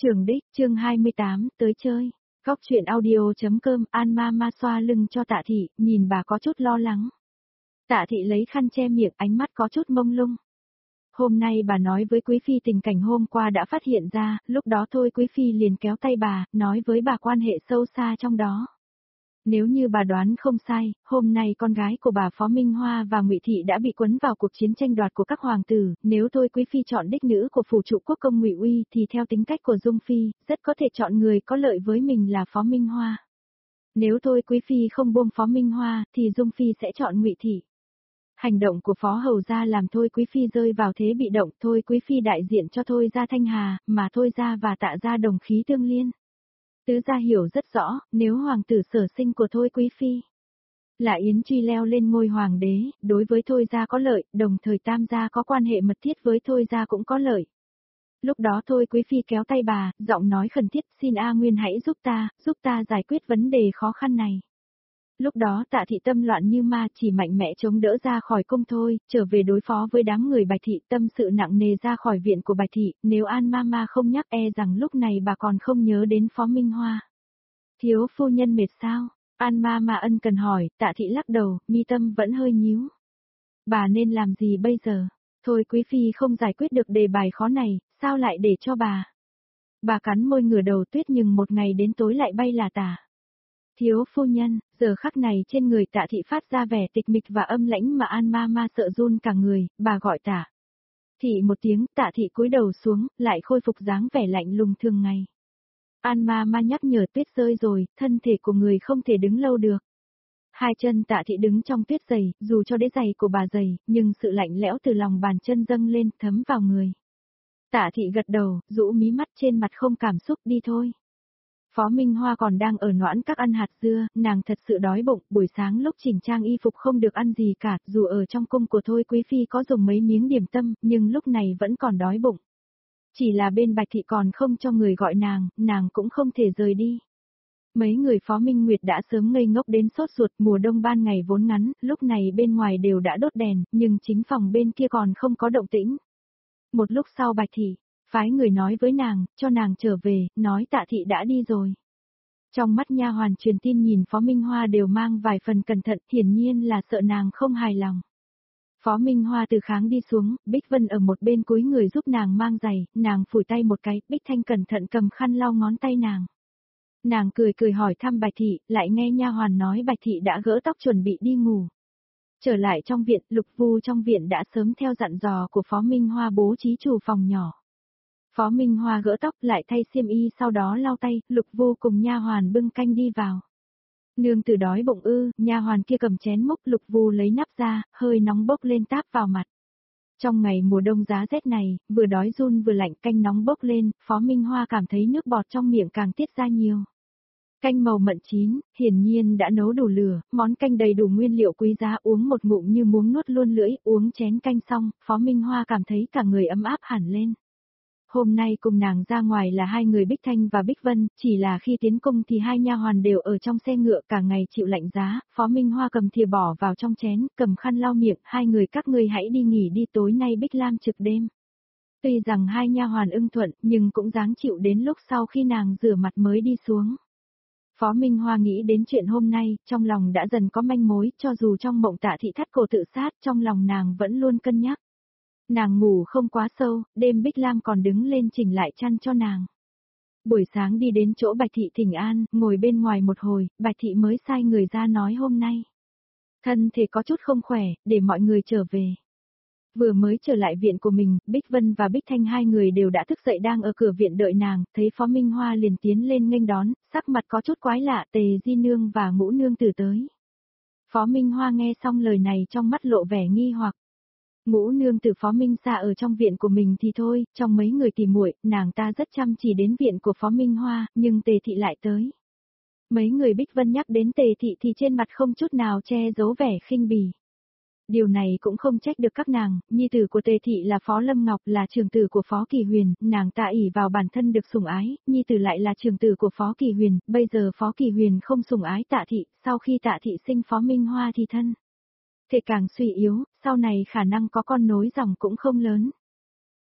Trường Đích, chương 28, tới chơi. Góc chuyện audio.com, An Mama xoa lưng cho Tạ Thị, nhìn bà có chút lo lắng. Tạ Thị lấy khăn che miệng, ánh mắt có chút mông lung. Hôm nay bà nói với Quý Phi tình cảnh hôm qua đã phát hiện ra, lúc đó thôi Quý Phi liền kéo tay bà, nói với bà quan hệ sâu xa trong đó. Nếu như bà đoán không sai, hôm nay con gái của bà Phó Minh Hoa và Ngụy Thị đã bị quấn vào cuộc chiến tranh đoạt của các hoàng tử, nếu thôi Quý Phi chọn đích nữ của phủ trụ quốc công Ngụy Uy thì theo tính cách của Dung Phi, rất có thể chọn người có lợi với mình là Phó Minh Hoa. Nếu thôi Quý Phi không buông Phó Minh Hoa thì Dung Phi sẽ chọn Ngụy Thị. Hành động của Phó Hầu Gia làm thôi Quý Phi rơi vào thế bị động, thôi Quý Phi đại diện cho thôi gia Thanh Hà, mà thôi gia và Tạ gia đồng khí tương liên. Tứ gia hiểu rất rõ, nếu hoàng tử sở sinh của thôi Quý Phi là Yến Truy leo lên ngôi hoàng đế, đối với thôi gia có lợi, đồng thời tam gia có quan hệ mật thiết với thôi gia cũng có lợi. Lúc đó thôi Quý Phi kéo tay bà, giọng nói khẩn thiết, xin A Nguyên hãy giúp ta giải quyết vấn đề khó khăn này. Lúc đó Tạ Thị tâm loạn như ma, chỉ mạnh mẽ chống đỡ ra khỏi cung thôi, trở về đối phó với đám người Bạch Thị, tâm sự nặng nề ra khỏi viện của Bạch Thị, nếu An Mama không nhắc e rằng lúc này bà còn không nhớ đến Phó Minh Hoa. Thiếu phu nhân mệt sao? An Mama ân cần hỏi, Tạ Thị lắc đầu, mi tâm vẫn hơi nhíu. Bà nên làm gì bây giờ? Thôi Quý Phi không giải quyết được đề bài khó này, sao lại để cho bà? Bà cắn môi ngửa đầu tuyết nhưng một ngày đến tối lại bay là tả. Thiếu phu nhân, giờ khắc này trên người Tạ Thị phát ra vẻ tịch mịch và âm lãnh mà An Mama sợ run cả người, bà gọi Tạ Thị một tiếng, Tạ Thị cúi đầu xuống, lại khôi phục dáng vẻ lạnh lùng thường ngày. An Mama nhắc nhở tuyết rơi rồi, thân thể của người không thể đứng lâu được. Hai chân Tạ Thị đứng trong tuyết dày, dù cho đế giày của bà dày, nhưng sự lạnh lẽo từ lòng bàn chân dâng lên, thấm vào người. Tạ Thị gật đầu, rũ mí mắt trên mặt không cảm xúc, đi thôi. Phó Minh Hoa còn đang ở noãn các ăn hạt dưa, nàng thật sự đói bụng, buổi sáng lúc chỉnh trang y phục không được ăn gì cả, dù ở trong cung của thôi Quý Phi có dùng mấy miếng điểm tâm, nhưng lúc này vẫn còn đói bụng. Chỉ là bên Bạch Thị còn không cho người gọi nàng cũng không thể rời đi. Mấy người Phó Minh Nguyệt đã sớm ngây ngốc đến sốt ruột, mùa đông ban ngày vốn ngắn, lúc này bên ngoài đều đã đốt đèn, nhưng chính phòng bên kia còn không có động tĩnh. Một lúc sau Bạch Thị phái người nói với nàng, cho nàng trở về, nói Tạ Thị đã đi rồi. Trong mắt nha hoàn truyền tin nhìn Phó Minh Hoa đều mang vài phần cẩn thận, hiển nhiên là sợ nàng không hài lòng. Phó Minh Hoa từ kháng đi xuống, Bích Vân ở một bên cúi người giúp nàng mang giày, nàng phủi tay một cái, Bích Thanh cẩn thận cầm khăn lau ngón tay nàng. Nàng cười hỏi thăm Bạch Thị, lại nghe nha hoàn nói Bạch Thị đã gỡ tóc chuẩn bị đi ngủ. Trở lại trong viện, Lục Vu trong viện đã sớm theo dặn dò của Phó Minh Hoa bố trí chủ phòng nhỏ. Phó Minh Hoa gỡ tóc lại thay xiêm y sau đó lau tay, Lục Vu cùng nha hoàn bưng canh đi vào. Nương tử đói bụng ư, nha hoàn kia cầm chén múc, Lục Vu lấy nắp ra, hơi nóng bốc lên táp vào mặt. Trong ngày mùa đông giá rét này, vừa đói run vừa lạnh, canh nóng bốc lên, Phó Minh Hoa cảm thấy nước bọt trong miệng càng tiết ra nhiều. Canh màu mận chín, hiển nhiên đã nấu đủ lửa, món canh đầy đủ nguyên liệu quý giá, uống một ngụm như muốn nuốt luôn lưỡi, uống chén canh xong, Phó Minh Hoa cảm thấy cả người ấm áp hẳn lên. Hôm nay cùng nàng ra ngoài là hai người Bích Thanh và Bích Vân, chỉ là khi tiến cung thì hai nha hoàn đều ở trong xe ngựa cả ngày chịu lạnh giá, Phó Minh Hoa cầm thìa bỏ vào trong chén, cầm khăn lau miệng, hai người các ngươi hãy đi nghỉ đi, tối nay Bích Lam trực đêm. Tuy rằng hai nha hoàn ưng thuận, nhưng cũng dáng chịu đến lúc sau khi nàng rửa mặt mới đi xuống. Phó Minh Hoa nghĩ đến chuyện hôm nay, trong lòng đã dần có manh mối, cho dù trong mộng Tạ Thị thắt cổ tự sát, trong lòng nàng vẫn luôn cân nhắc. Nàng ngủ không quá sâu, đêm Bích Lam còn đứng lên chỉnh lại chăn cho nàng. Buổi sáng đi đến chỗ Bạch Thị thỉnh an, ngồi bên ngoài một hồi, Bạch Thị mới sai người ra nói hôm nay. Thân thể có chút không khỏe, để mọi người trở về. Vừa mới trở lại viện của mình, Bích Vân và Bích Thanh hai người đều đã thức dậy đang ở cửa viện đợi nàng, thấy Phó Minh Hoa liền tiến lên nghênh đón, sắc mặt có chút quái lạ, Tề Di Nương và Ngũ Nương Tử tới. Phó Minh Hoa nghe xong lời này trong mắt lộ vẻ nghi hoặc. Ngũ Nương Tử Phó Minh Sa ở trong viện của mình thì thôi, trong mấy người tỉ muội, nàng ta rất chăm chỉ đến viện của Phó Minh Hoa, nhưng Tề Thị lại tới. Mấy người Bích Vân nhắc đến Tề Thị thì trên mặt không chút nào che giấu vẻ khinh bỉ. Điều này cũng không trách được các nàng, nhi tử của Tề Thị là Phó Lâm Ngọc, là trưởng tử của Phó Kỳ Huyền, nàng ta ỷ vào bản thân được sủng ái, nhi tử lại là trưởng tử của Phó Kỳ Huyền, bây giờ Phó Kỳ Huyền không sủng ái Tạ Thị, sau khi Tạ Thị sinh Phó Minh Hoa thì thân thể càng suy yếu, sau này khả năng có con nối dòng cũng không lớn.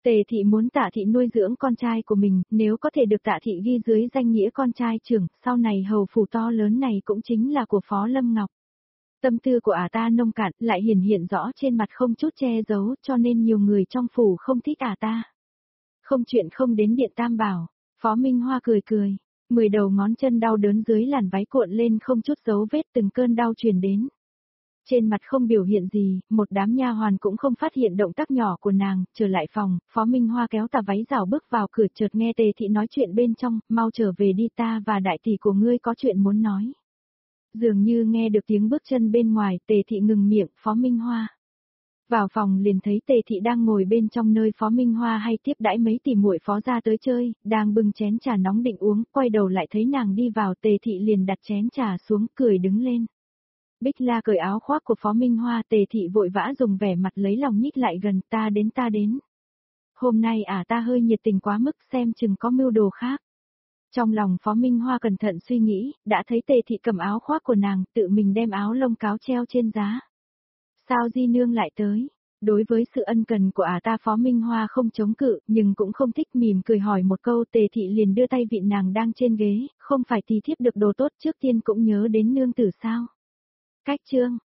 Tề thị muốn Tạ thị nuôi dưỡng con trai của mình, nếu có thể được Tạ thị ghi dưới danh nghĩa con trai trưởng, sau này hầu phủ to lớn này cũng chính là của Phó Lâm Ngọc. Tâm tư của ta nông cạn, lại hiện rõ trên mặt không chút che giấu, cho nên nhiều người trong phủ không thích ta. Không chuyện không đến điện Tam Bảo, Phó Minh Hoa cười cười, 10 đầu ngón chân đau đớn dưới làn váy cuộn lên không chút dấu vết, từng cơn đau truyền đến. Trên mặt không biểu hiện gì, một đám nha hoàn cũng không phát hiện động tác nhỏ của nàng, trở lại phòng, Phó Minh Hoa kéo tà váy rào bước vào cửa, chợt nghe Tề thị nói chuyện bên trong, mau trở về đi, ta và đại tỷ của ngươi có chuyện muốn nói. Dường như nghe được tiếng bước chân bên ngoài, Tề thị ngừng miệng, Phó Minh Hoa. Vào phòng liền thấy Tề thị đang ngồi bên trong nơi Phó Minh Hoa hay tiếp đãi mấy tỷ muội Phó gia tới chơi, đang bưng chén trà nóng định uống, quay đầu lại thấy nàng đi vào, Tề thị liền đặt chén trà xuống, cười đứng lên. Bích La cởi áo khoác của Phó Minh Hoa, Tề thị vội vã dùng vẻ mặt lấy lòng nhích lại gần, ta đến. Hôm nay ta hơi nhiệt tình quá mức, xem chừng có mưu đồ khác. Trong lòng Phó Minh Hoa cẩn thận suy nghĩ, đã thấy Tề thị cầm áo khoác của nàng, tự mình đem áo lông cáo treo trên giá. Sao di nương lại tới? Đối với sự ân cần của ta Phó Minh Hoa không chống cự, nhưng cũng không thích, mỉm cười hỏi một câu, Tề thị liền đưa tay vịn nàng đang trên ghế, không phải tỳ thiếp được đồ tốt trước tiên cũng nhớ đến nương tử sao? Cách chương